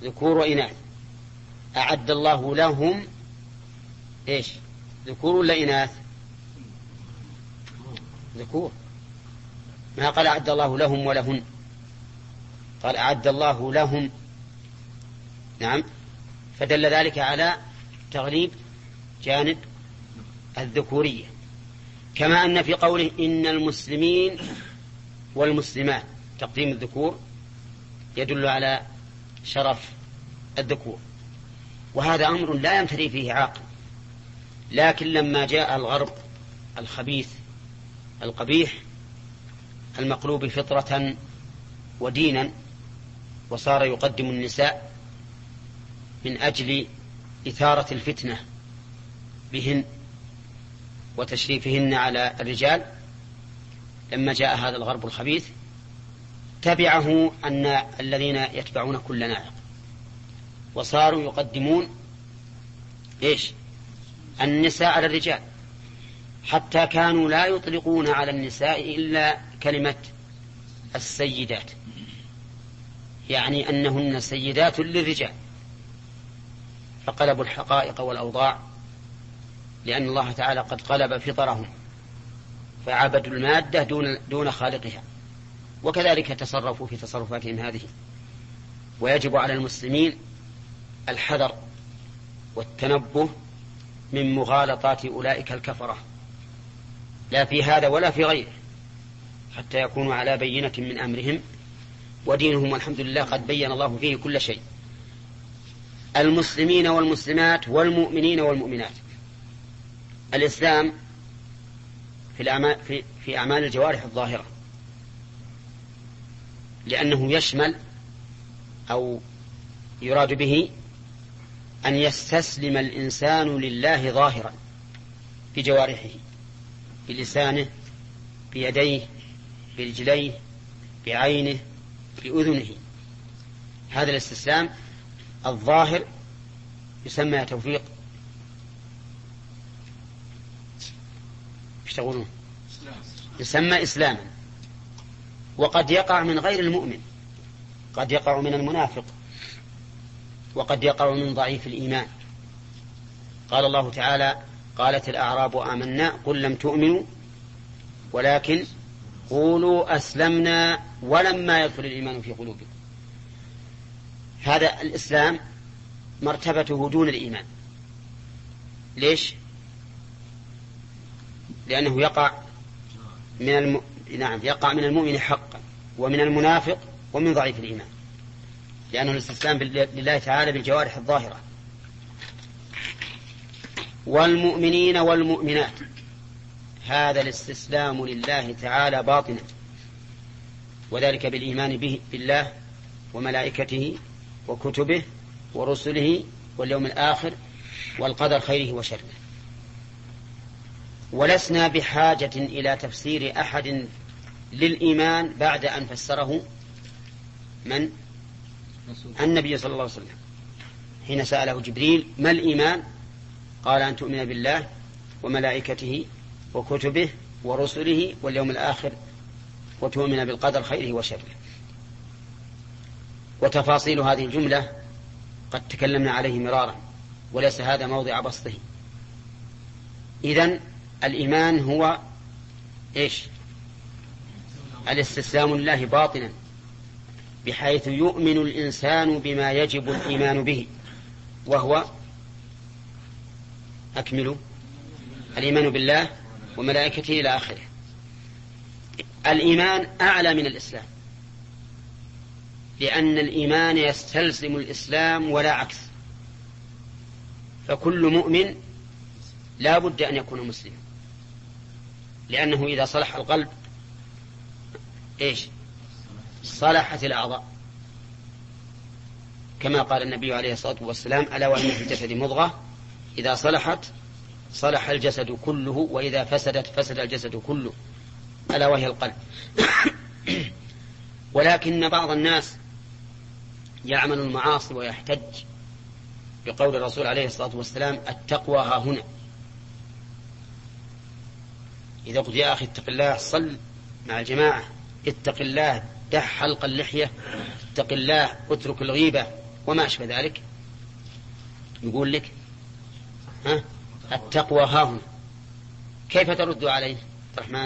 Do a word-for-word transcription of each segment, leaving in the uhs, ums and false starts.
ذكور وإناث. أعد الله لهم إيش؟ ذكور ولا إناث؟ ذكور. ما قال أعد الله لهم ولهن، قال أعد الله لهم. نعم، فدل ذلك على تغليب جانب الذكورية. كما أن في قوله إن المسلمين والمسلمات تقديم الذكور يدل على شرف الذكور، وهذا أمر لا يمتري فيه عاقل. لكن لما جاء الغرب الخبيث القبيح المقلوب فطرة ودينا وصار يقدم النساء من أجل إثارة الفتنة بهن وتشريفهن على الرجال، لما جاء هذا الغرب الخبيث تبعه أن الذين يتبعون كل ناعق، وصاروا يقدمون إيش؟ النساء على الرجال، حتى كانوا لا يطلقون على النساء إلا كلمة السيدات، يعني أنهن سيدات للرجال. فقلبوا الحقائق والأوضاع، لأن الله تعالى قد قلب فطرهم فعبدوا المادة دون, دون خالقها، وكذلك تصرفوا في تصرفاتهم هذه. ويجب على المسلمين الحذر والتنبه من مغالطات أولئك الكفرة، لا في هذا ولا في غيره، حتى يكونوا على بينة من أمرهم، ودينهم والحمد لله قد بين الله فيه كل شيء. المسلمين والمسلمات والمؤمنين والمؤمنات. الإسلام في, الأعمال في, في أعمال الجوارح الظاهرة، لأنه يشمل أو يراد به أن يستسلم الإنسان لله ظاهرا بجوارحه، بلسانه، بيديه، برجليه، بعينه، بأذنه. هذا الاستسلام الظاهر يسمى توفيق يشتغلون يسمى إسلاما. وقد يقع من غير المؤمن، قد يقع من المنافق، وقد يقع من ضعيف الإيمان. قال الله تعالى: قالت الأعراب آمنا قل لم تؤمنوا ولكن قولوا أسلمنا ولما يدخل الإيمان في قلوبكم. هذا الإسلام مرتبته دون الإيمان. ليش؟ لأنه يقع من الم... نعم يقع من المؤمن حقا ومن المنافق ومن ضعيف الإيمان، لأنه الاستسلام لله تعالى بالجوارح الظاهرة. والمؤمنين والمؤمنات، هذا الاستسلام لله تعالى باطنا، وذلك بالإيمان به بالله وملائكته وكتبه ورسله واليوم الآخر والقدر خيره وشره. ولسنا بحاجة إلى تفسير أحد للإيمان بعد أن فسره من؟ النبي صلى الله عليه وسلم، حين سأله جبريل: ما الإيمان؟ قال: أن تؤمن بالله وملائكته وكتبه ورسله واليوم الآخر وتؤمن بالقدر خيره وشره. وتفاصيل هذه الجملة قد تكلمنا عليه مرارا، وليس هذا موضع بسطه. إذن الإيمان هو إيش؟ الاستسلام لله باطنا، بحيث يؤمن الإنسان بما يجب الإيمان به، وهو أكمل الإيمان بالله وملائكته إلى آخره. الإيمان أعلى من الإسلام، لأن الإيمان يستلزم الإسلام ولا عكس، فكل مؤمن لا بد أن يكون مسلما، لأنه إذا صلح القلب إيش؟ صلحت الأعضاء، كما قال النبي عليه الصلاة والسلام: ألا وإن في الجسد مضغة إذا صلحت صلح الجسد كله وإذا فسدت فسد الجسد كله، ألا وهي القلب. ولكن بعض الناس يعمل المعاصي ويحتج بقول الرسول عليه الصلاة والسلام: التقوى ها هنا. إذا قلت يا أخي اتق الله صل مع الجماعة، اتق الله دح حلق اللحية، اتق الله اترك الغيبة، وما أشبه ذلك. يقول لك ها التقوى ها هنا، كيف ترد عليه الرحمن؟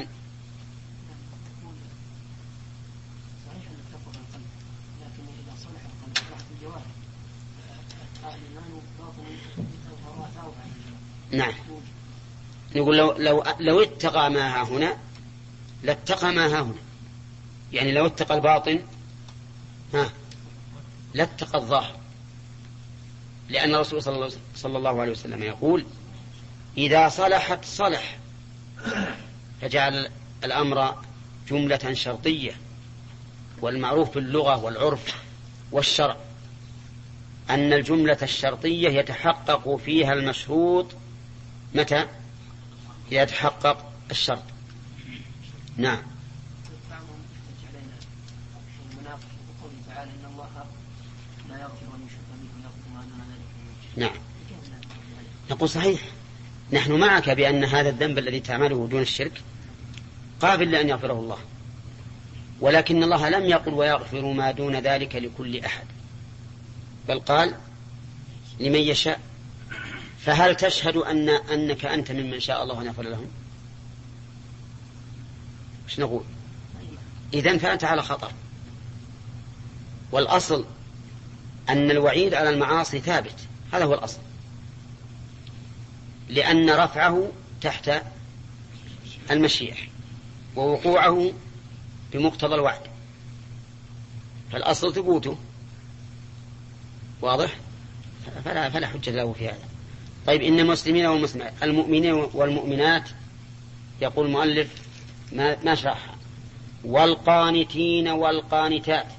نعم، نقول لو لو لو اتقى ما ها هنا لاتقى ما ها هنا، يعني لو اتقى الباطن ها لاتقى الظاهر، لأن الرسول صلى الله عليه وسلم يقول إذا صلحت صلح، فجعل الأمر جملة شرطية، والمعروف في اللغة والعرف والشرع أن الجملة الشرطية يتحقق فيها المشروط متى؟ يتحقق الشرط. نعم. نعم، نقول صحيح، نحن معك بأن هذا الذنب الذي تعمله دون الشرك قابل لأن يغفره الله، ولكن الله لم يقل ويغفر ما دون ذلك لكل أحد، بل قال لمن يشاء. فهل تشهد أن أنك أنت ممن شاء الله أن يغفر لهم؟ ايش نقول؟ إذن فأنت على خطر. والأصل أن الوعيد على المعاصي ثابت، هذا هو الأصل، لأن رفعه تحت المشيئة ووقوعه بمقتضى الوعد، فالأصل ثبوته. واضح؟ فلا, فلا حجة له في هذا. طيب، إن المسلمين والمسلمات المؤمنين والمؤمنات، يقول المؤلف ما, ما شرحها، والقانتين والقانتات،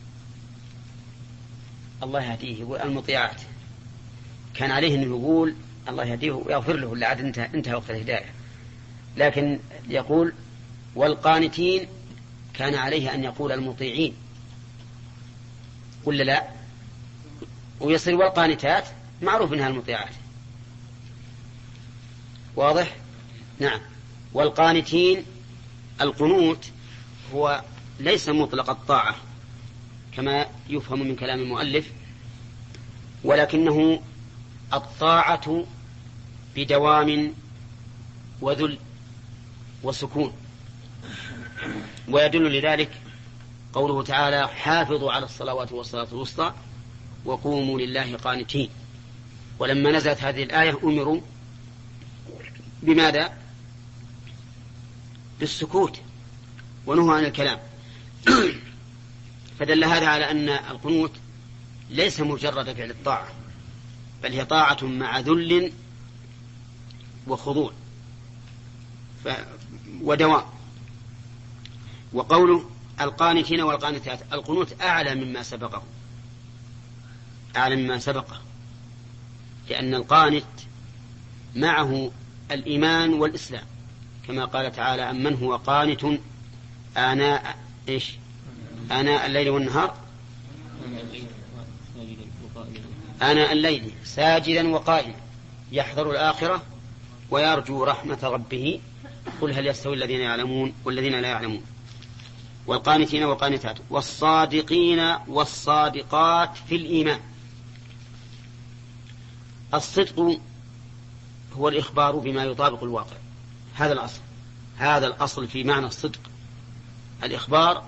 الله يهديه، المطيعات، كان عليه أن يقول الله يهديه ويغفر له، لعد انتهى, انتهى وقت الهداية، لكن يقول والقانتين كان عليه أن يقول المطيعين، ولا لا؟ ويصير والقانتات معروف منها المطيعات. واضح؟ نعم. والقانتين، القنوت هو ليس مطلق الطاعة كما يفهم من كلام المؤلف، ولكنه الطاعة بدوام وذل وسكون، ويدل لذلك قوله تعالى حافظوا على الصلوات والصلاة الوسطى وقوموا لله قانتين. ولما نزلت هذه الآية أمروا بماذا؟ بالسكوت ونهوا عن الكلام. فدل هذا على أن القنوت ليس مجرد فعل الطاعة، بل هي طاعة مع ذل وخضوع ف... ودوام. وقوله القانتين والقانتات، القنوت أعلى مما سبقه، أعلى مما سبقه، لأن القانت معه الإيمان والإسلام، كما قال تعالى أمن هو قانت آناء إيش آناء الليل والنهار آناء الليل ساجدا وقائما يحذر الآخرة ويرجو رحمة ربه قل هل يستوي الذين يعلمون والذين لا يعلمون. والقانتين والقانتات والصادقين والصادقات في الإيمان. الصدق هو الإخبار بما يطابق الواقع، هذا الأصل، هذا الأصل في معنى الصدق، الإخبار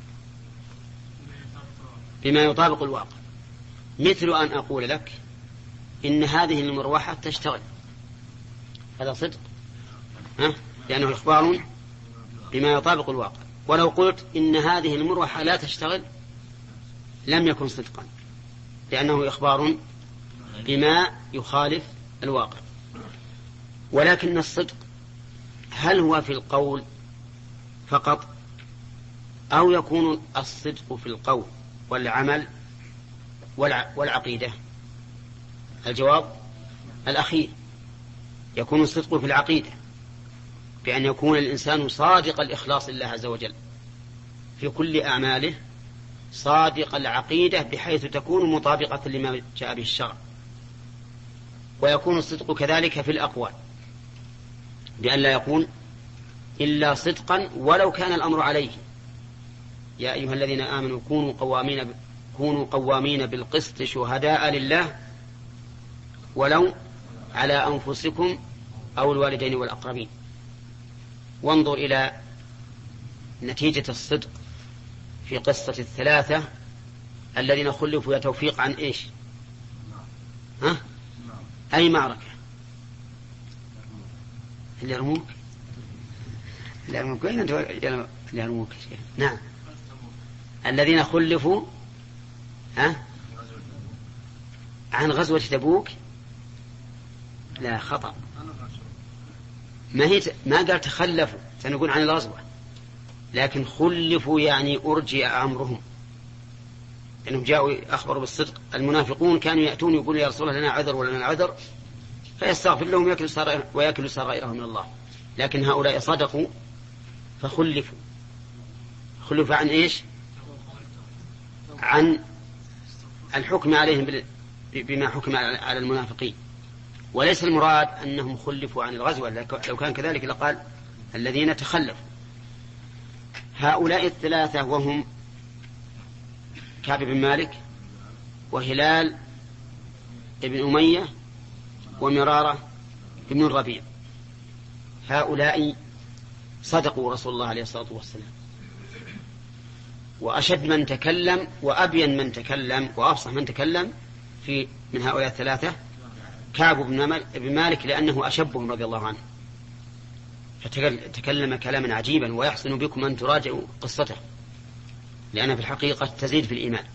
بما يطابق الواقع. مثل أن أقول لك إن هذه المروحة تشتغل، هذا صدق، ها؟ لأنه إخبار بما يطابق الواقع. ولو قلت إن هذه المروحة لا تشتغل لم يكن صدقا، لأنه إخبار بما يخالف الواقع. ولكن الصدق هل هو في القول فقط، أو يكون الصدق في القول والعمل والعقيدة؟ الجواب الأخير، يكون الصدق في العقيدة، بأن يكون الإنسان صادق الإخلاص لله عز وجل في كل أعماله، صادق العقيدة بحيث تكون مطابقة لما جاء به الشرع. ويكون الصدق كذلك في الأقوال، بأن لا يكون إلا صدقا ولو كان الأمر عليه. يا أيها الذين آمنوا كونوا قوامين كونوا قوامين بالقسط شهداء لله ولو على أنفسكم أو الوالدين والأقربين. وانظر إلى نتيجة الصدق في قصة الثلاثة الذين خلفوا يا توفيق عن إيش؟ ها؟ أي معركة؟ اليرموك. اليرموك وين أنت؟ اليرموك. نعم. الذين خلفوا ها؟ عن غزوة تبوك. لا، خطأ. ما هي ما قال تخلفوا، سنقول عن الغزوة، لكن خلفوا يعني أرجئ أمرهم، لأنهم جاءوا أخبروا بالصدق. المنافقون كانوا يأتون يقولون يا رسول الله لنا عذر ولنا عذر، فيستغفر لهم ويأكل سرائرهم من الله. لكن هؤلاء صدقوا فخلفوا. خلفوا عن إيش؟ عن الحكم عليهم بما حكم على المنافقين، وليس المراد أنهم خلفوا عن الغزوة. لو كان كذلك لقال الذين تخلفوا. هؤلاء الثلاثة وهم كعب بن مالك وهلال بن أمية ومرارة بن الربيع، هؤلاء صدقوا رسول الله عليه الصلاة والسلام. وأشد من تكلم وأبين من تكلم وأفصح من تكلم في من هؤلاء الثلاثة كعب بن مالك، لأنه أشبهم رضي الله عنه، فتكلم كلاما عجيبا. ويحسن بكم أن تراجعوا قصته، لأن في الحقيقة تزيد في الإيمان.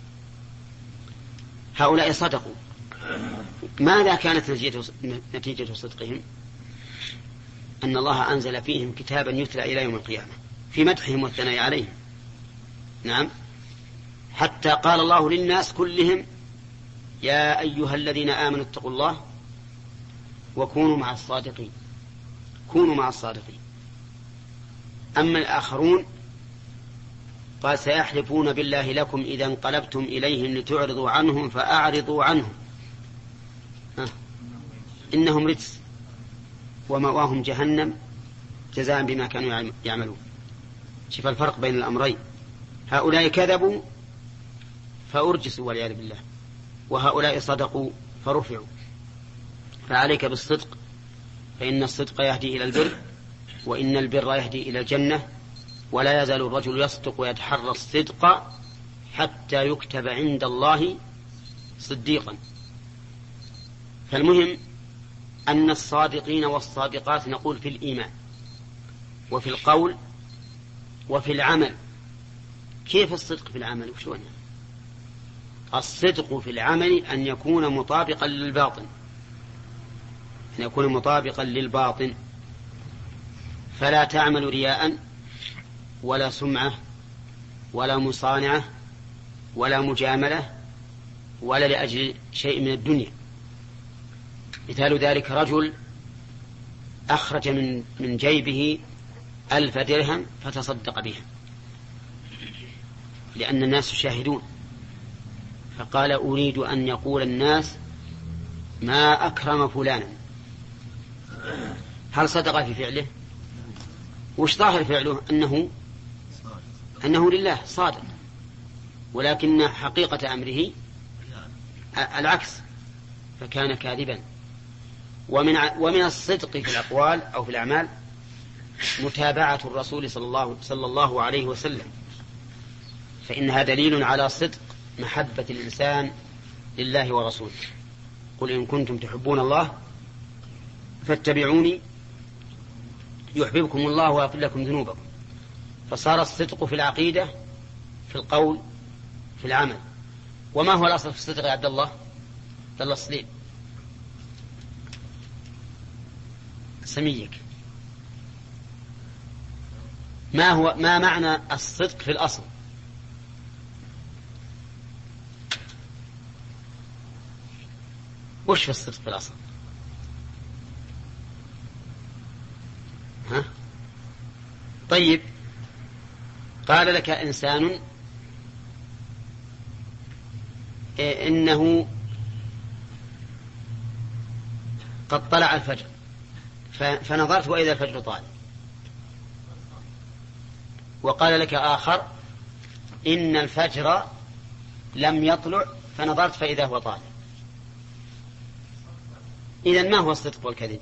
هؤلاء صدقوا. ماذا كانت نتيجة صدقهم؟ أن الله أنزل فيهم كتابا يتلى إلى يوم القيامة في مدحهم والثناء عليهم. نعم، حتى قال الله للناس كلهم يا أيها الذين آمنوا اتقوا الله وكونوا مع الصادقين. كونوا مع الصادقين. أما الآخرون قال سيحلفون بالله لكم إذا انقلبتم إليهم لتعرضوا عنهم فأعرضوا عنهم ها. إنهم رجس ومأواهم جهنم جزاء بما كانوا يعملون. شوف الفرق بين الأمرين، هؤلاء كذبوا فأرجسوا والعياذ بالله، وهؤلاء صدقوا فرفعوا. فعليك بالصدق، فإن الصدق يهدي إلى البر، وإن البر يهدي إلى الجنة، ولا يزال الرجل يصدق ويتحرى الصدق حتى يكتب عند الله صديقا. فالمهم أن الصادقين والصادقات نقول في الإيمان وفي القول وفي العمل. كيف الصدق في العمل؟ وشون الصدق في العمل؟ أن يكون مطابقا للباطن، أن يكون مطابقا للباطن، فلا تعمل رياء ولا سمعة ولا مصانعة ولا مجاملة ولا لأجل شيء من الدنيا. مثال ذلك رجل أخرج من من جيبه ألف درهم فتصدق بها لأن الناس يشاهدون، فقال أريد أن يقول الناس ما أكرم فلانا. هل صدق في فعله؟ وش ظاهر فعله؟ أنه أنه لله صادق، ولكن حقيقة أمره العكس، فكان كاذبا. ومن ومن الصدق في الأقوال أو في الأعمال متابعة الرسول صلى الله صلى الله عليه وسلم، فإنها دليل على صدق محبة الإنسان لله ورسوله. قل إن كنتم تحبون الله فاتبعوني يحببكم الله ويغفر لكم ذنوبكم. فصار الصدق في العقيدة، في القول، في العمل. وما هو الأصل في الصدق يا عبد الله؟ عبد الله الصليب سميك، ما هو ما معنى الصدق في الأصل؟ وش في الصدق في الأصل؟ ها؟ طيب، قال لك إنسان إيه إنه قد طلع الفجر فنظرت وإذا الفجر طال، وقال لك آخر إن الفجر لم يطلع فنظرت فإذا هو طالع. إذن ما هو الصدق والكذب؟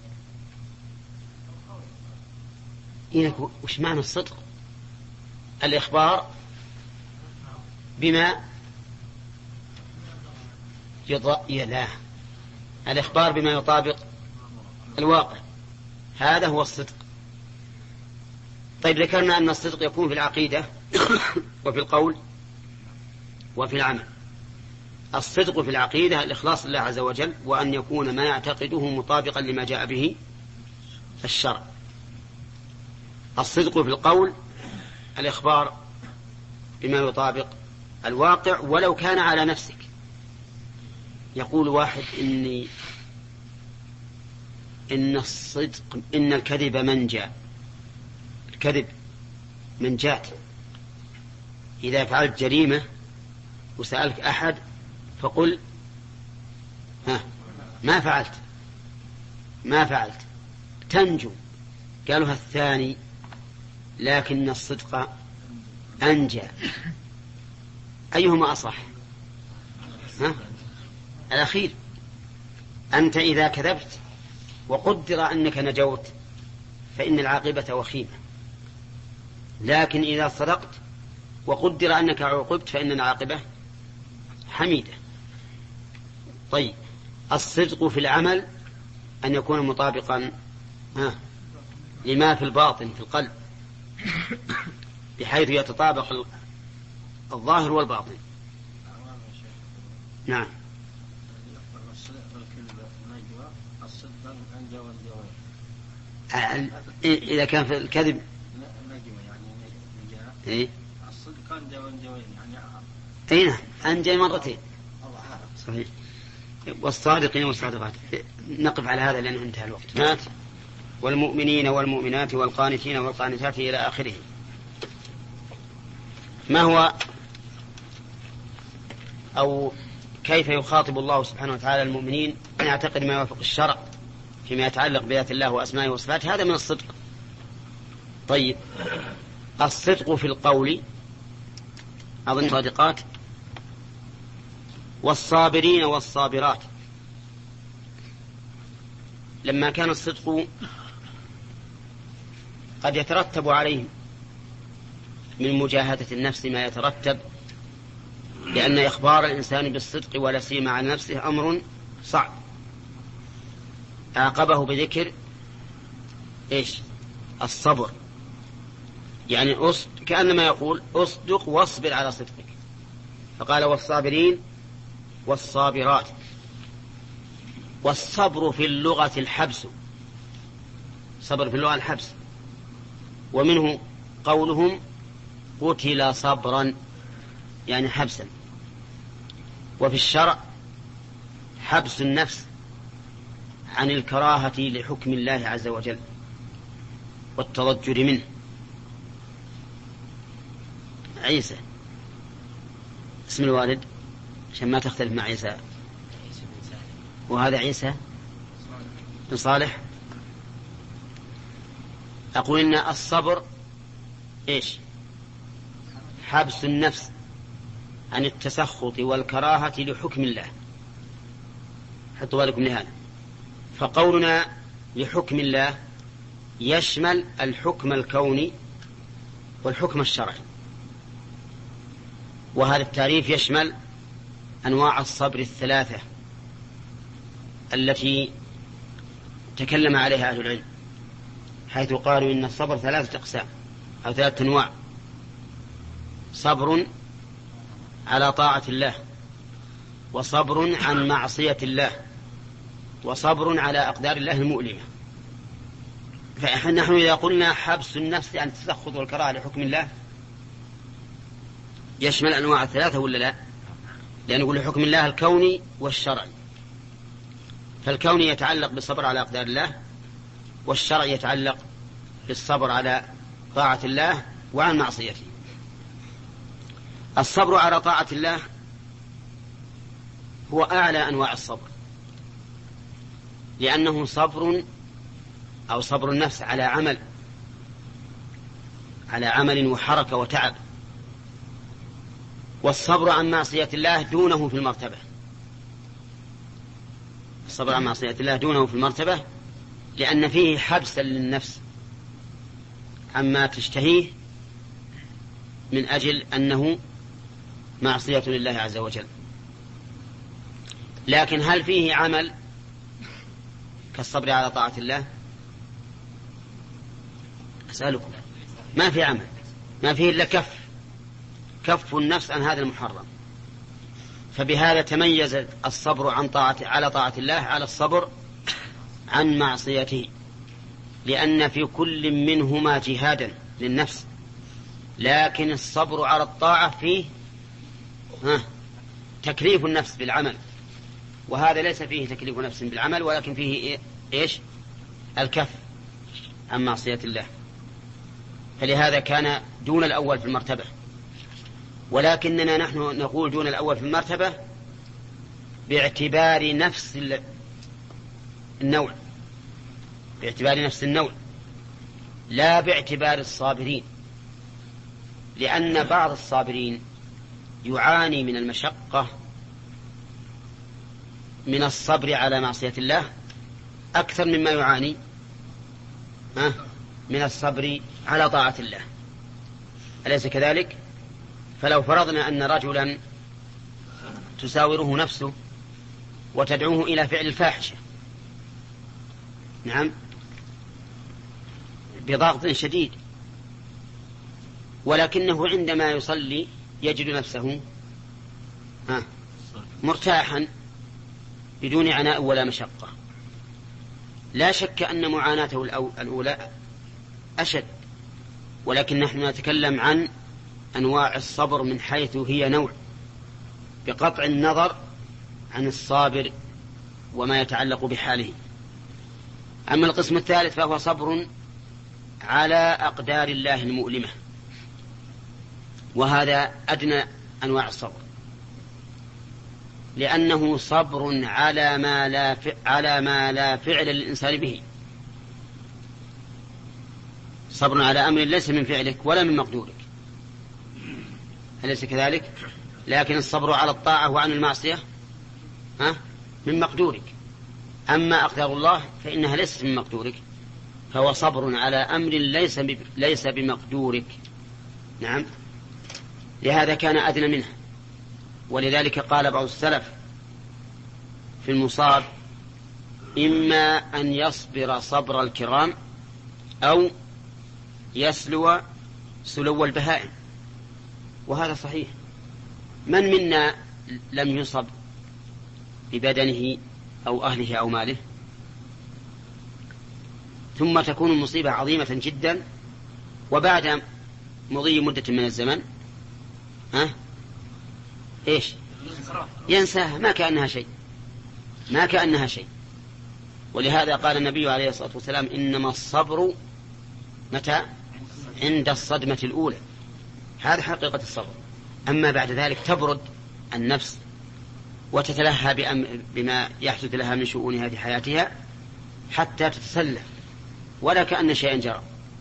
إذن وش معنى الصدق؟ الإخبار بما يلا الإخبار بما يطابق الواقع، هذا هو الصدق. طيب ذكرنا أن الصدق يكون في العقيدة وفي القول وفي العمل. الصدق في العقيدة الإخلاص لله عز وجل، وأن يكون ما يعتقده مطابقا لما جاء به الشرع. الصدق في القول الإخبار بما يطابق الواقع ولو كان على نفسك. يقول واحد إني إن الصدق إن الكذب منجا، الكذب منجات. إذا فعلت جريمة وسألك أحد فقل ها ما فعلت ما فعلت تنجو. قالوا الثاني لكن الصدق أنجى. أيهما أصح؟ ها؟ الأخير. أنت إذا كذبت وقدر أنك نجوت فإن العاقبة وخيمة، لكن إذا صدقت وقدر أنك عوقبت فإن العاقبة حميدة. طيب الصدق في العمل أن يكون مطابقا ها لما في الباطن في القلب، بحيث يتطابق الظاهر والباطن. نعم. إذا كان في الكذب إيه؟ الصدق كان جوان جوين يعني أين أنجى مرتين صحيح. والصادقين والصادقات. نقف على هذا لأنه انتهى الوقت. مات والمؤمنين والمؤمنات والقانتين والقانتات إلى آخره. ما هو أو كيف يخاطب الله سبحانه وتعالى المؤمنين أن يعتقد ما يوافق الشرع فيما يتعلق بذات الله وأسمائه وصفاته؟ هذا من الصدق. طيب الصدق في القول أظن صادقات والصابرين والصابرات. لما كان الصدق قد يترتب عليه من مجاهدة النفس ما يترتب، لأن إخبار الإنسان بالصدق ولا سيما على نفسه أمر صعب، عاقبه بذكر إيش؟ الصبر. يعني أصد كأنما يقول أصدق واصبر على صدقك، فقال والصابرين والصابرات. والصبر في اللغة الحبس، صبر في اللغة الحبس، ومنه قولهم قتل صبرا يعني حبسا. وفي الشرع حبس النفس عن الكراهة لحكم الله عز وجل والتضجر منه. عيسى اسم الوالد عشان ما تختلف مع عيسى، وهذا عيسى بن صالح. أقول إن الصبر إيش؟ حبس النفس عن التسخط والكراهة لحكم الله. حطوا بالكم لهذا. فقولنا لحكم الله يشمل الحكم الكوني والحكم الشرعي، وهذا التعريف يشمل أنواع الصبر الثلاثة التي تكلم عليها أهل العلم، حيث قالوا إن الصبر ثلاثة أقسام أو ثلاثة أنواع: صبر على طاعة الله، وصبر عن معصية الله، وصبر على أقدار الله المؤلمة. فنحن إذا قلنا حبس النفس عن التسخط والكراهة لحكم الله يشمل أنواع الثلاثة ولا لا؟ لأن نقول حكم الله الكوني والشرعي، فالكوني يتعلق بالصبر على أقدار الله، والشرع يتعلق بالصبر على طاعة الله وعن معصيته. الصبر على طاعة الله هو أعلى أنواع الصبر، لأنه صبر أو صبر النفس على عمل على عمل وحركة وتعب، والصبر عن معصية الله دونه في المرتبة. الصبر عن معصية الله دونه في المرتبة لأن فيه حبسا للنفس عما تشتهيه من أجل أنه معصية لله عز وجل. لكن هل فيه عمل كالصبر على طاعة الله؟ أسألكم. ما في عمل، ما فيه إلا كف كف النفس عن هذا المحرم. فبهذا تميز الصبر عن طاعة على طاعة الله على الصبر عن معصيته، لأن في كل منهما جهادا للنفس، لكن الصبر على الطاعة فيه ها تكليف النفس بالعمل، وهذا ليس فيه تكليف نفس بالعمل، ولكن فيه إيش؟ الكف عن معصية الله. فلهذا كان دون الأول في المرتبة، ولكننا نحن نقول دون الأول في المرتبة باعتبار نفس النوع، باعتبار نفس النوع لا باعتبار الصابرين، لأن بعض الصابرين يعاني من المشقة من الصبر على معصية الله أكثر مما يعاني من الصبر على طاعة الله. أليس كذلك؟ فلو فرضنا أن رجلا تساوره نفسه وتدعوه إلى فعل الفاحشة، نعم، بضغط شديد، ولكنه عندما يصلي يجد نفسه مرتاحا بدون عناء ولا مشقة، لا شك أن معاناته الأولى أشد، ولكن نحن نتكلم عن أنواع الصبر من حيث هي نوع، بقطع النظر عن الصابر وما يتعلق بحاله. أما القسم الثالث فهو صبر على أقدار الله المؤلمة، وهذا أدنى أنواع الصبر، لأنه صبر على ما لا على ما لا فعل للإنسان به، صبر على أمر ليس من فعلك ولا من مقدورك، أليس كذلك؟ لكن الصبر على الطاعة وعن المعصية ها من مقدورك، أما أقدار الله فإنها ليست من مقدورك، فهو صبر على أمر ليس ليس بمقدورك. نعم، لهذا كان أدنى منها. ولذلك قال بعض السلف في المصاب: إما أن يصبر صبر الكرام أو يسلو سلو البهائم. وهذا صحيح. من منا لم يصب ببدنه أو أهله أو ماله ثم تكون المصيبة عظيمة جدا، وبعد مضي مدة من الزمن ها إيش ينساها، ما كأنها شيء، ما كأنها شيء. ولهذا قال النبي عليه الصلاة والسلام: إنما الصبر متى؟ عند الصدمة الأولى. هذا حقيقة الصبر. أما بعد ذلك تبرد النفس وتتلهى بما يحدث لها من شؤون هذه حياتها حتى تتسلى ولا كأن شيئا جرى.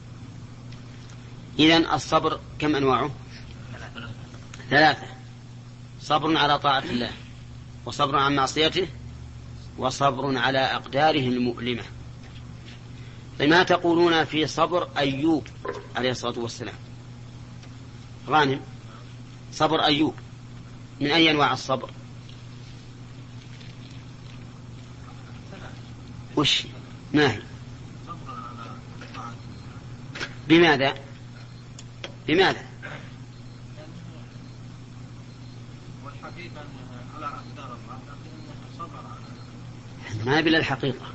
إذن الصبر كم أنواعه؟ ثلاثة: صبر على طاعة الله، وصبر عن معصيته، وصبر على أقداره المؤلمة. فما تقولون في صبر أيوب عليه الصلاة والسلام؟ غانم، صبر أيوب من أي أنواع الصبر؟ وش ما هي؟ بماذا بماذا ما بلا الحقيقة.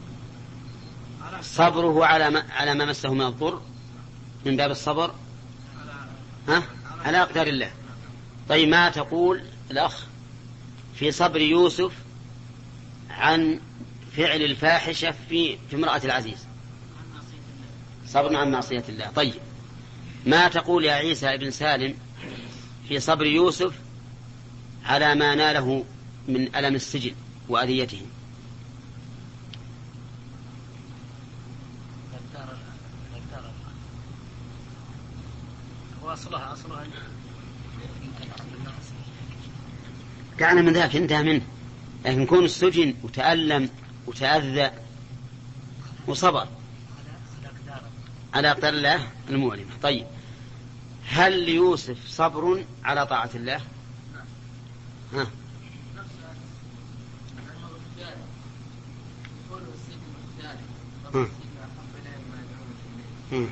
صبره على ما, على ما مسه من الضر من باب الصبر ها؟ على أقدار الله. طيب ما تقول الأخ في صبر يوسف عن فعل الفاحشة في في امرأة العزيز؟ صبر عن معصية الله. طيب ما تقول يا عيسى ابن سالم في صبر يوسف على ما ناله من ألم السجن وأذيته؟ وأصلها أصلها كان من ذاك انتهى منه، لكن يكون السجن وتألم وتأذى وصبر على أقدار الله المؤلمة. طيب، هل ليوسف صبر على طاعة الله؟ ها؟ ها. ها.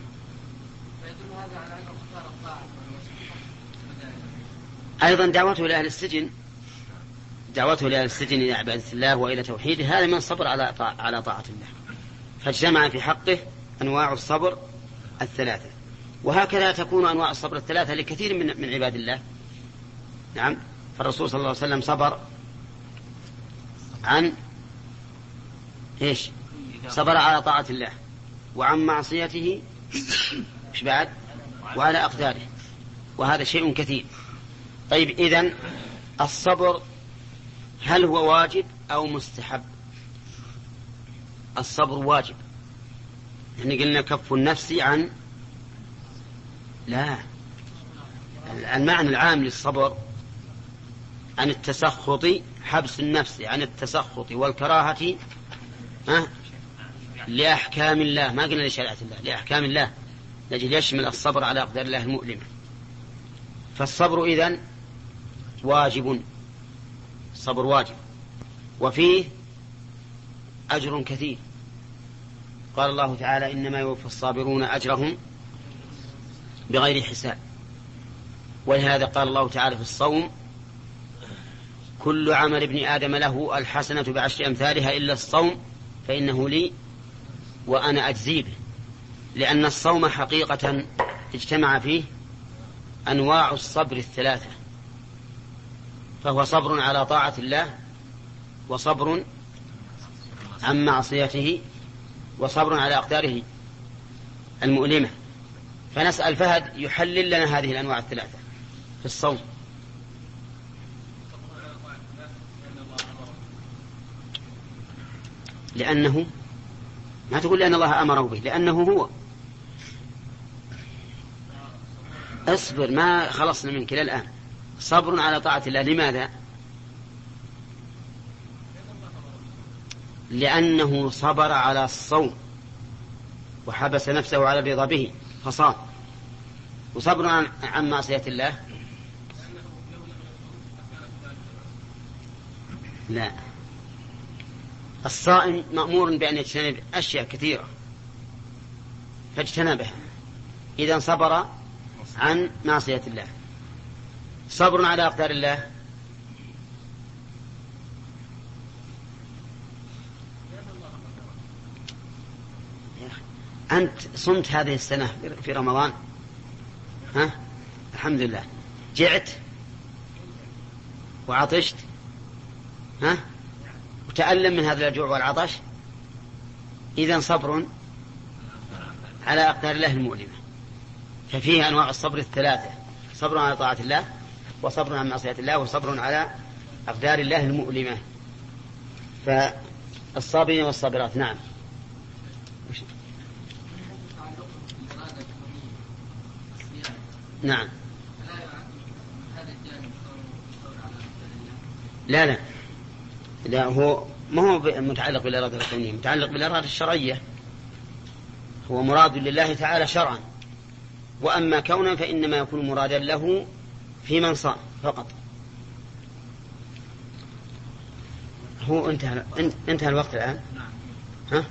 أيضا دعوته إلى أهل السجن، دعوته إلى أهل السجن إلى عبادة الله وإلى توحيده، هذا من الصبر على على طاعة الله. فاجتمع في حقه أنواع الصبر الثلاثة، وهكذا تكون أنواع الصبر الثلاثة لكثير من من عباد الله. نعم، فالرسول صلى الله عليه وسلم صبر عن إيش؟ صبر على طاعة الله وعن معصيته، إيش بعد؟ وعلى أقداره، وهذا شيء كثير. طيب، إذن الصبر هل هو واجب أو مستحب؟ الصبر واجب، يعني قلنا كف النفس عن، لا، المعنى العام للصبر عن التسخط، حبس النفس عن التسخط والكراهة ها لأحكام الله، ما قلنا لشريعة الله، لأحكام الله، لأجل يشمل الصبر على أقدار الله المؤلمة. فالصبر إذن واجب، الصبر واجب، وفيه أجر كثير. قال الله تعالى: إنما يوفى الصابرون أجرهم بغير حساب. ولهذا قال الله تعالى في الصوم: كل عمل ابن آدم له الحسنة بعشر أمثالها إلا الصوم فإنه لي وأنا أجزي به. لأن الصوم حقيقة اجتمع فيه أنواع الصبر الثلاثة، فهو صبر على طاعة الله، وصبر عن معصيته، وصبر على أقداره المؤلمة. فنسأل فهد يحلل لنا هذه الأنواع الثلاثة في الصوم. لأنه ما تقول لأن الله أمره به، لأنه هو. اصبر، ما خلصنا منك إلى الآن. صبر على طاعة الله، لماذا؟ لأنه صبر على الصوم وحبس نفسه على الرضا به فصام. وصبر عن, عن معصية الله، لا، الصائم مأمور بأن يجتنب أشياء كثيرة فاجتنبها، إذن صبر عن معصية الله. صبر على أقدار الله، أنت صمت هذه السنة في رمضان، ها؟ الحمد لله. جعت وعطشت، ها؟ وتألم من هذا الجوع والعطش، إذن صبر على أقدار الله المؤلمة. ففيه أنواع الصبر الثلاثة: صبر على طاعة الله، وصبر عن معصية الله، وصبر على أقدار الله المؤلمة. فالصابرين والصابرات. نعم. نعم. لا لا لا هو ما هو متعلق بالإرادة الكونية، متعلق بالإرادة الشرعية. هو مراد لله تعالى شرعا، وأما كونا فإنما يكون مرادا له في من صام فقط. هو انتهى انتهى الوقت الآن. ها؟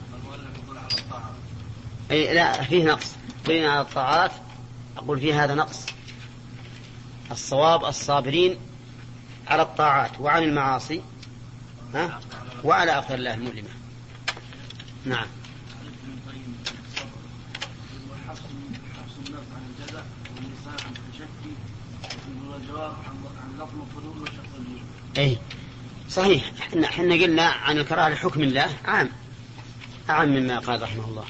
أي لا، فيه نقص. قلنا على الطاعات، أقول فيه هذا نقص. الصواب الصابرين على الطاعات وعن المعاصي، ها؟ وعلى أقدار الله المؤلمة. نعم. أي صحيح، احنا احنا قلنا عن الكراهة لحكم الله عام أعم مما قال رحمه الله.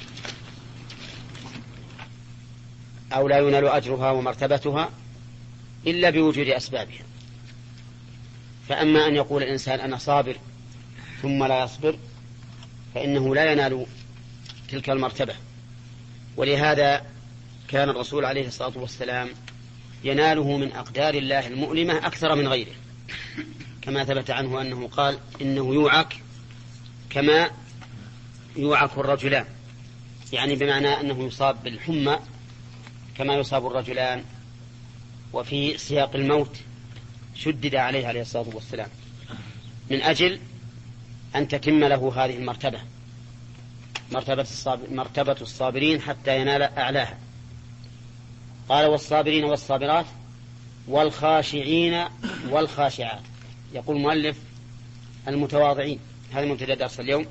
أو لا ينال أجرها ومرتبتها إلا بوجود أسبابها. فأما أن يقول الإنسان أنا صابر ثم لا يصبر، فإنه لا ينال تلك المرتبة. ولهذا كان الرسول عليه الصلاة والسلام يناله من أقدار الله المؤلمة أكثر من غيره، كما ثبت عنه أنه قال إنه يوعك كما يوعك الرجلان، يعني بمعنى أنه يصاب بالحمى كما يصاب الرجلان. وفي سياق الموت شدد عليه عليه الصلاة والسلام من أجل أن تتم له هذه المرتبة، مرتبة, الصابر مرتبة الصابرين حتى ينال أعلاها. قال والصابرين والصابرات والخاشعين والخاشعات. يقول المؤلف المتواضعين، هذا مبتدأ درس اليوم.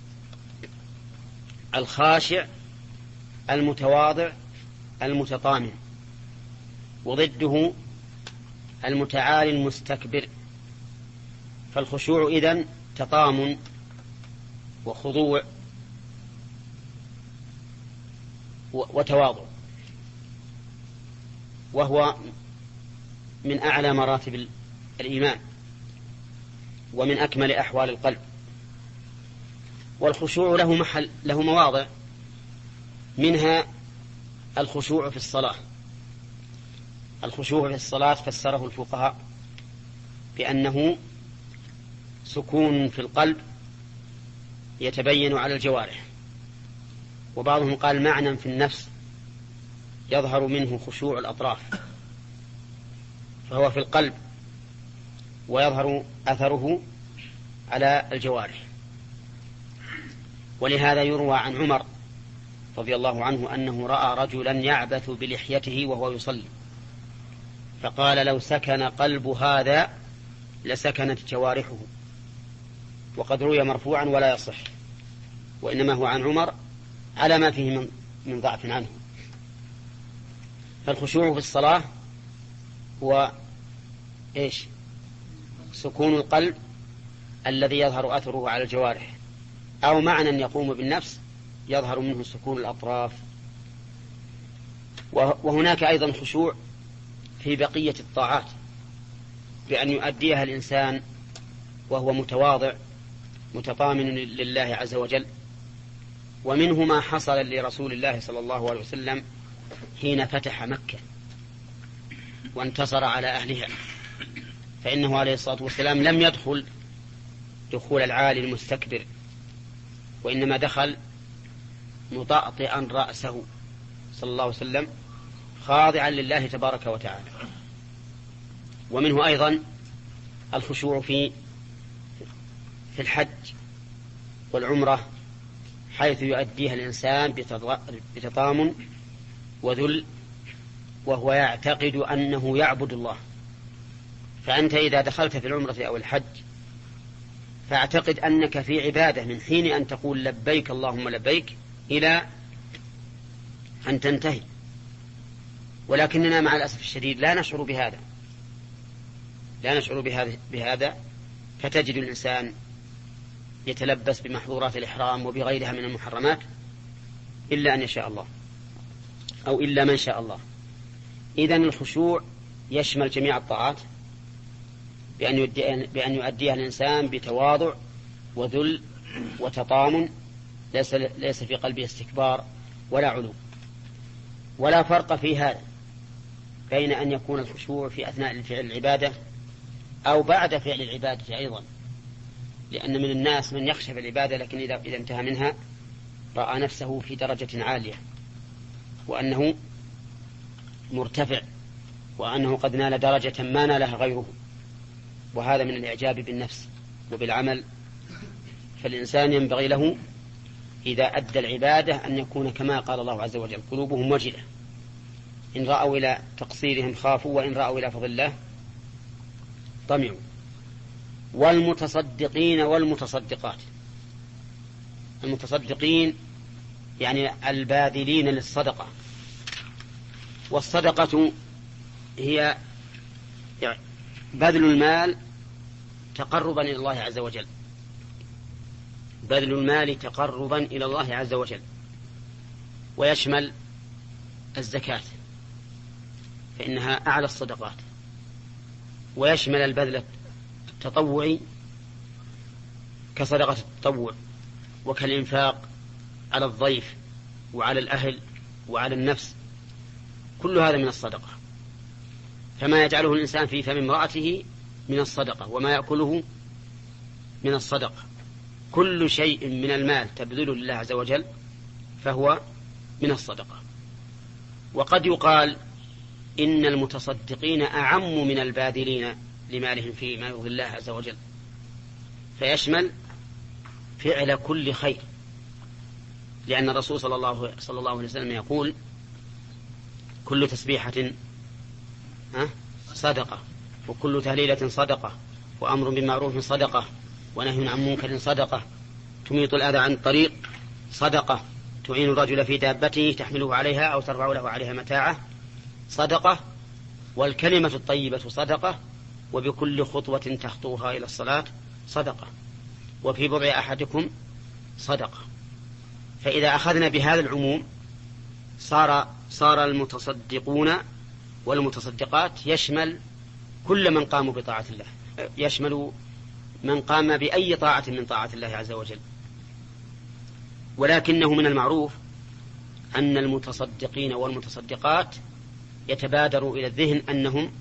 الخاشع المتواضع المتطامن، وضده المتعالي المستكبر. فالخشوع إذن تطامن وخضوع وتواضع، وهو من أعلى مراتب الإيمان ومن أكمل أحوال القلب. والخشوع له محل له مواضع، منها الخشوع في الصلاة. الخشوع في الصلاة فسره الفقهاء بأنه سكون في القلب يتبين على الجوارح، وبعضهم قال معنى في النفس يظهر منه خشوع الأطراف، فهو في القلب ويظهر أثره على الجوارح. ولهذا يروى عن عمر رضي الله عنه أنه رأى رجلا يعبث بلحيته وهو يصلي، فقال لو سكن قلب هذا لسكنت جوارحه. وقد روي مرفوعا ولا يصح، وإنما هو عن عمر على ما فيه من, من ضعف عنه. فالخشوع في الصلاة هو إيش؟ سكون القلب الذي يظهر أثره على الجوارح، أو معنى يقوم بالنفس يظهر منه سكون الأطراف. وهناك أيضا خشوع في بقية الطاعات بأن يؤديها الإنسان وهو متواضع متطامن لله عز وجل. ومنه ما حصل لرسول الله صلى الله عليه وسلم حين فتح مكة وانتصر على أهلها، فإنه عليه الصلاة والسلام لم يدخل دخول العالي المستكبر، وإنما دخل مطأطئا رأسه صلى الله عليه وسلم خاضعا لله تبارك وتعالى. ومنه أيضا الخشوع في في الحج والعمرة، حيث يؤديها الإنسان بتطامن وذل، وهو يعتقد أنه يعبد الله. فأنت إذا دخلت في العمرة أو الحج فاعتقد أنك في عبادة من حين أن تقول لبيك اللهم لبيك إلى أن تنتهي. ولكننا مع الأسف الشديد لا نشعر بهذا لا نشعر بهذا, بهذا فتجد الإنسان يتلبس بمحظورات الإحرام وبغيرها من المحرمات إلا أن يشاء الله أو إلا من شاء الله. إذن الخشوع يشمل جميع الطاعات بأن يؤديها الإنسان بتواضع وذل وتطامن، ليس, ليس في قلبه استكبار ولا علو. ولا فرق في هذا بين أن يكون الخشوع في أثناء فعل العبادة أو بعد فعل العبادة أيضا، لأن من الناس من يخشى في العبادة لكن إذا, إذا انتهى منها رأى نفسه في درجة عالية وأنه مرتفع وأنه قد نال درجة ما نالها غيره، وهذا من الإعجاب بالنفس وبالعمل. فالإنسان ينبغي له إذا أدى العبادة أن يكون كما قال الله عز وجل قلوبهم وجلة، إن رأوا إلى تقصيرهم خافوا وإن رأوا إلى فضل الله طمعوا. والمتصدقين والمتصدقات، المتصدقين يعني الباذلين للصدقة. والصدقة هي بذل المال تقربا إلى الله عز وجل، بذل المال تقربا إلى الله عز وجل، ويشمل الزكاة فإنها أعلى الصدقات، ويشمل البذل التطوعي كصدقة التطوع وكالإنفاق على الضيف وعلى الأهل وعلى النفس، كل هذا من الصدقة. فما يجعله الإنسان في فم امرأته من الصدقة، وما يأكله من الصدقة، كل شيء من المال تبذله لله عز وجل فهو من الصدقة. وقد يقال إن المتصدقين أعم من الباذلين لمالهم فيما يرضي الله عز وجل، فيشمل فعل كل خير، لأن الرسول صلى الله, صلى الله عليه وسلم يقول: كل تسبيحة صدقة، وكل تهليلة صدقة، وأمر بمعروف صدقة، ونهي عن منكر صدقة، تميط الأذى عن الطريق صدقة، تعين الرجل في دابته تحمله عليها أو ترفع له عليها متاعه صدقة، والكلمة الطيبة صدقة، وبكل خطوة تخطوها إلى الصلاة صدقة، وفي بضع أحدكم صدقة. فإذا أخذنا بهذا العموم صار صار المتصدقون والمتصدقات يشمل كل من قاموا بطاعة الله، يشمل من قام بأي طاعة من طاعة الله عز وجل. ولكنه من المعروف أن المتصدقين والمتصدقات يتبادر إلى الذهن أنهم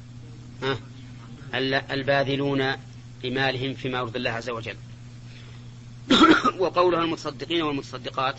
الباذلون لمالهم فيما يرضي الله عز وجل. وقولها المتصدقين والمتصدقات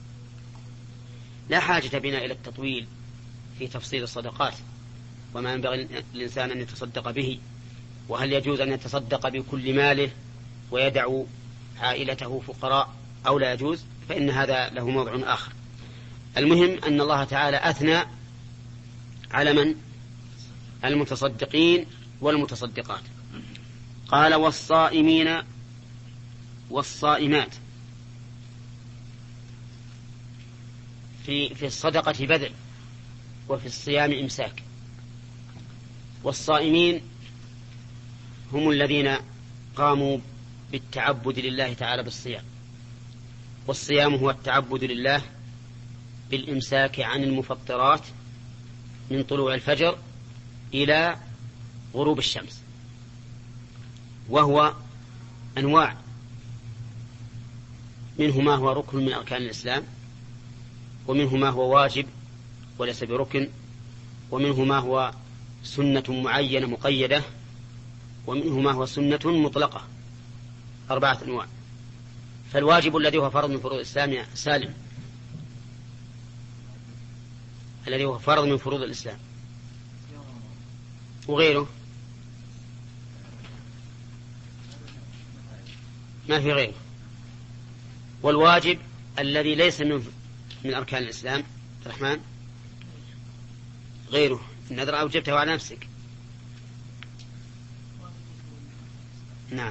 لا حاجة بنا إلى التطويل في تفصيل الصدقات، وما ينبغي الإنسان أن يتصدق به، وهل يجوز أن يتصدق بكل ماله ويدع عائلته فقراء أو لا يجوز، فإن هذا له موضع آخر. المهم أن الله تعالى أثنى على من؟ المتصدقين والمتصدقات. قال: والصائمين والصائمات. في في الصدقة بذل، وفي الصيام إمساك. والصائمين هم الذين قاموا بالتعبد لله تعالى بالصيام، والصيام هو التعبد لله بالإمساك عن المفطرات من طلوع الفجر إلى غروب الشمس، وهو أنواع، منه ما هو ركن من أركان الإسلام، ومنه ما هو واجب وليس بركن، ومنه ما هو سنة معينة مقيدة، ومنه ما هو سنة مطلقة، أربعة أنواع. فالواجب الذي هو فرض من فروض الإسلام سالم، الذي هو فرض من فروض الإسلام، وغيره ما في غيره. والواجب الذي ليس من من أركان الإسلام الرحمن غيره. النذر أوجبته على نفسك. نعم.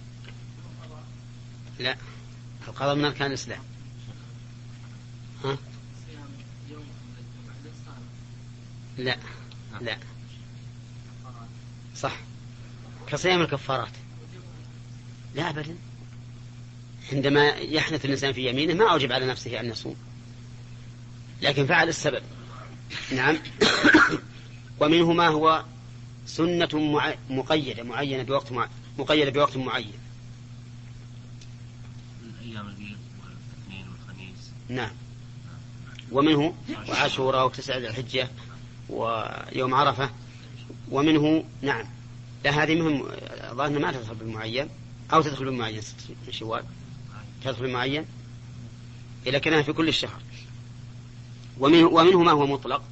لا، القضاء من أركان الإسلام. ها؟ لا لا صح، كصيام الكفارات. لا أبدا، عندما يحنث الإنسان في يمينه ما أوجب على نفسه أن يصوم، لكن فعل السبب. نعم. ومنه ما هو سنة مقيدة معينة بوقت مع... مقيدة بوقت معين. الأيام البيض والاثنين والخميس. نعم. ومنه وعاشوراء وتسعة الحجة ويوم عرفة. ومنه نعم، لا هذه مهم، ظاهرنا ما تدخل بالمعين أو تدخل بالمعين من شوال، تدخل بالمعين إلى كانها في كل الشهر. ومنه, ومنه ما هو مطلق،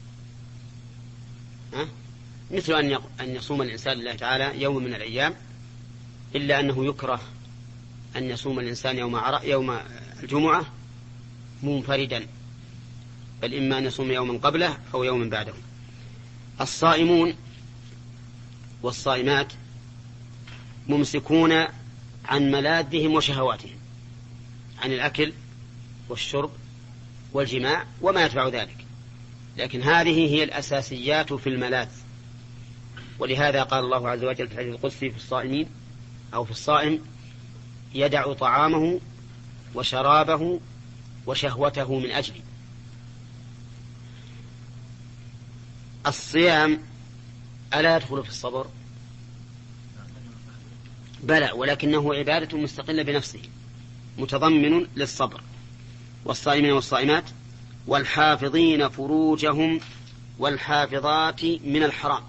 ها؟ مثل أن أن يصوم الإنسان لله تعالى يوم من الأيام، إلا أنه يكره أن يصوم الإنسان يوم يوم الجمعة منفردا، بل إما أن يصوم يوما قبله أو يوما بعده. الصائمون والصائمات ممسكون عن ملاذهم وشهواتهم، عن الأكل والشرب والجماع وما يتبع ذلك، لكن هذه هي الأساسيات في الملاذ. ولهذا قال الله عز وجل في الحديث القدسي في الصائمين أو في الصائم: يدع طعامه وشرابه وشهوته من أجلي. الصيام ألا يدخل في الصبر؟ بلى، ولكنه عبادة مستقلة بنفسه متضمن للصبر. والصائمين والصائمات والحافظين فروجهم والحافظات من الحرام.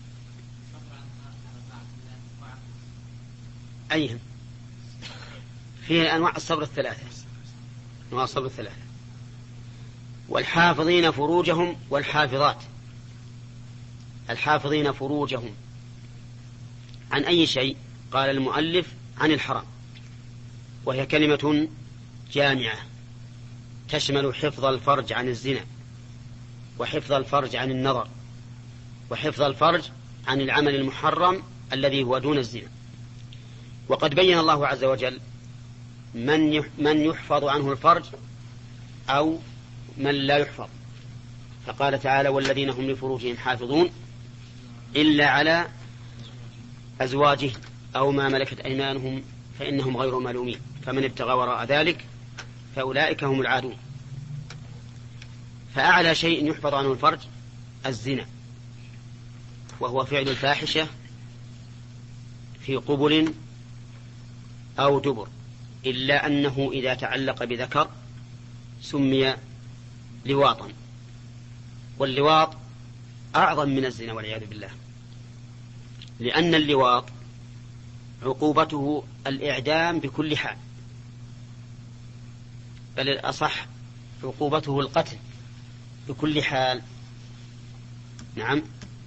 أيهم فيه أنواع الصبر الثلاثة، أنواع الصبر الثلاثة. والحافظين فروجهم والحافظات. الحافظين فروجهم عن أي شيء؟ قال المؤلف عن الحرام، وهي كلمة جامعة تشمل حفظ الفرج عن الزنا، وحفظ الفرج عن النظر، وحفظ الفرج عن العمل المحرم الذي هو دون الزنا. وقد بين الله عز وجل من من يحفظ عنه الفرج أو من لا يحفظ، فقال تعالى: والذين هم لفروجهم حافظون إلا على أزواجهم أو ما ملكت أيمانهم فإنهم غير ملومين، فمن ابتغى وراء ذلك فأولئك هم العادون. فأعلى شيء يحفظ عنه الفرج الزنا، وهو فعل الفاحشة في قبل أو دبر، إلا أنه إذا تعلق بذكر سمي لواطا، واللواط أعظم من الزنا والعياذ بالله، لأن اللواط عقوبته الإعدام بكل حال، بل الأصح عقوبته القتل بكل حال. نعم،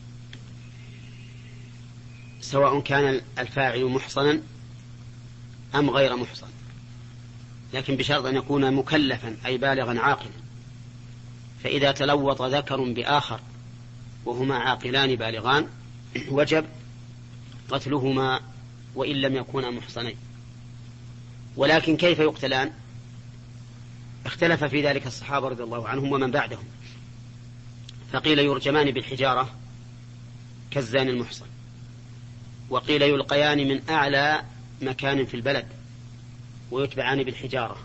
سواء كان الفاعل محصنا أم غير محصن، لكن بشرط أن يكون مكلفا أي بالغا عاقلا. فإذا تلوط ذكر بآخر وهما عاقلان بالغان وجب قتلهما وإن لم يكونا محصنين. ولكن كيف يقتلان؟ اختلف في ذلك الصحابة رضي الله عنهم ومن بعدهم، فقيل يرجمان بالحجارة كالزاني المحصن، وقيل يلقيان من أعلى مكان في البلد ويتبعان بالحجارة،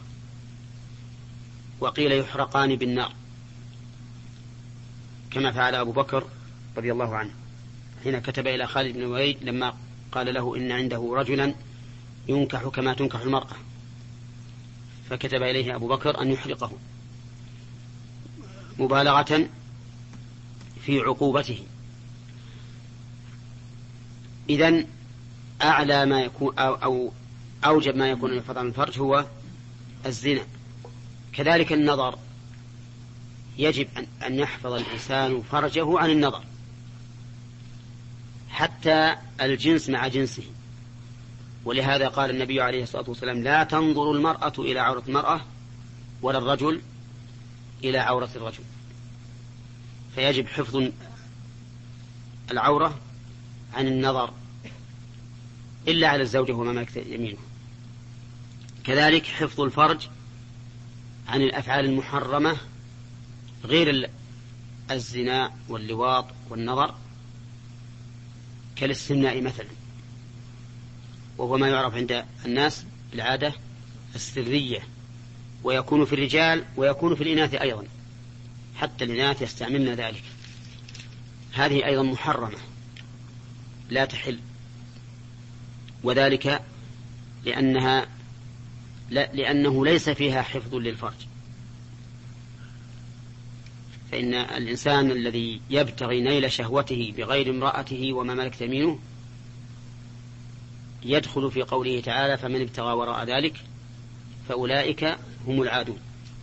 وقيل يحرقان بالنار كما فعل أبو بكر رضي الله عنه حين كتب إلى خالد بن الوليد لما قال له إن عنده رجلا ينكح كما تنكح المرأة، فكتب إليه أبو بكر أن يحرقه مبالغة في عقوبته. إذن أعلى ما يكون أو, أو أوجب ما يكون يحفظ عن الفرج هو الزنا. كذلك النظر، يجب أن يحفظ الإنسان فرجه عن النظر، حتى الجنس مع جنسه. ولهذا قال النبي عليه الصلاة والسلام: لا تنظر المرأة إلى عورة المرأة ولا الرجل إلى عورة الرجل. فيجب حفظ العورة عن النظر إلا على الزوجة وما ملكت يمينه. كذلك حفظ الفرج عن الأفعال المحرمة غير الزنا واللواط والنظر، كالاستمناء مثلا، وهو ما يعرف عند الناس بالعادة السرية، ويكون في الرجال ويكون في الإناث أيضا، حتى الإناث يستعملن ذلك. هذه أيضا محرمة لا تحل، وذلك لأنها لا لأنه ليس فيها حفظ للفرج. فإن الإنسان الذي يبتغي نيل شهوته بغير امرأته وما ملكت يمينه يدخل في قوله تعالى: فمن ابتغى وراء ذلك فأولئك هم العادون.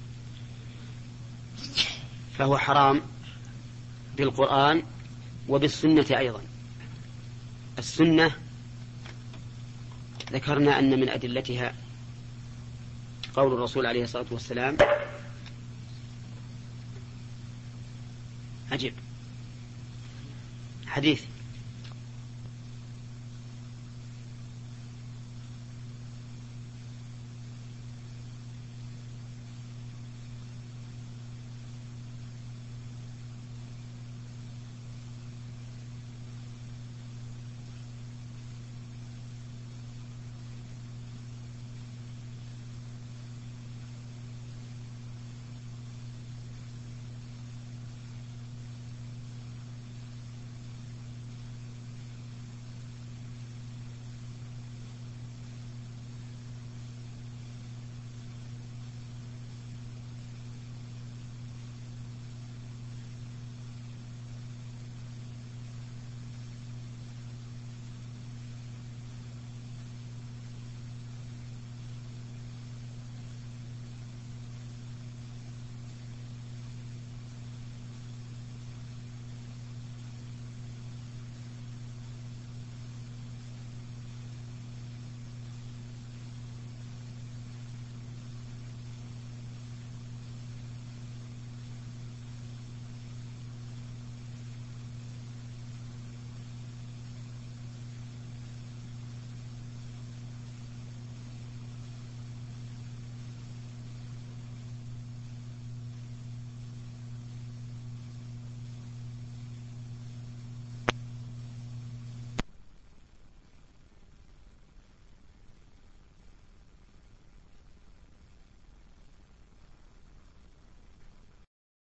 فهو حرام بالقرآن وبالسنة أيضا. السنة ذكرنا أن من أدلتها قول الرسول عليه الصلاة والسلام: عجب حديث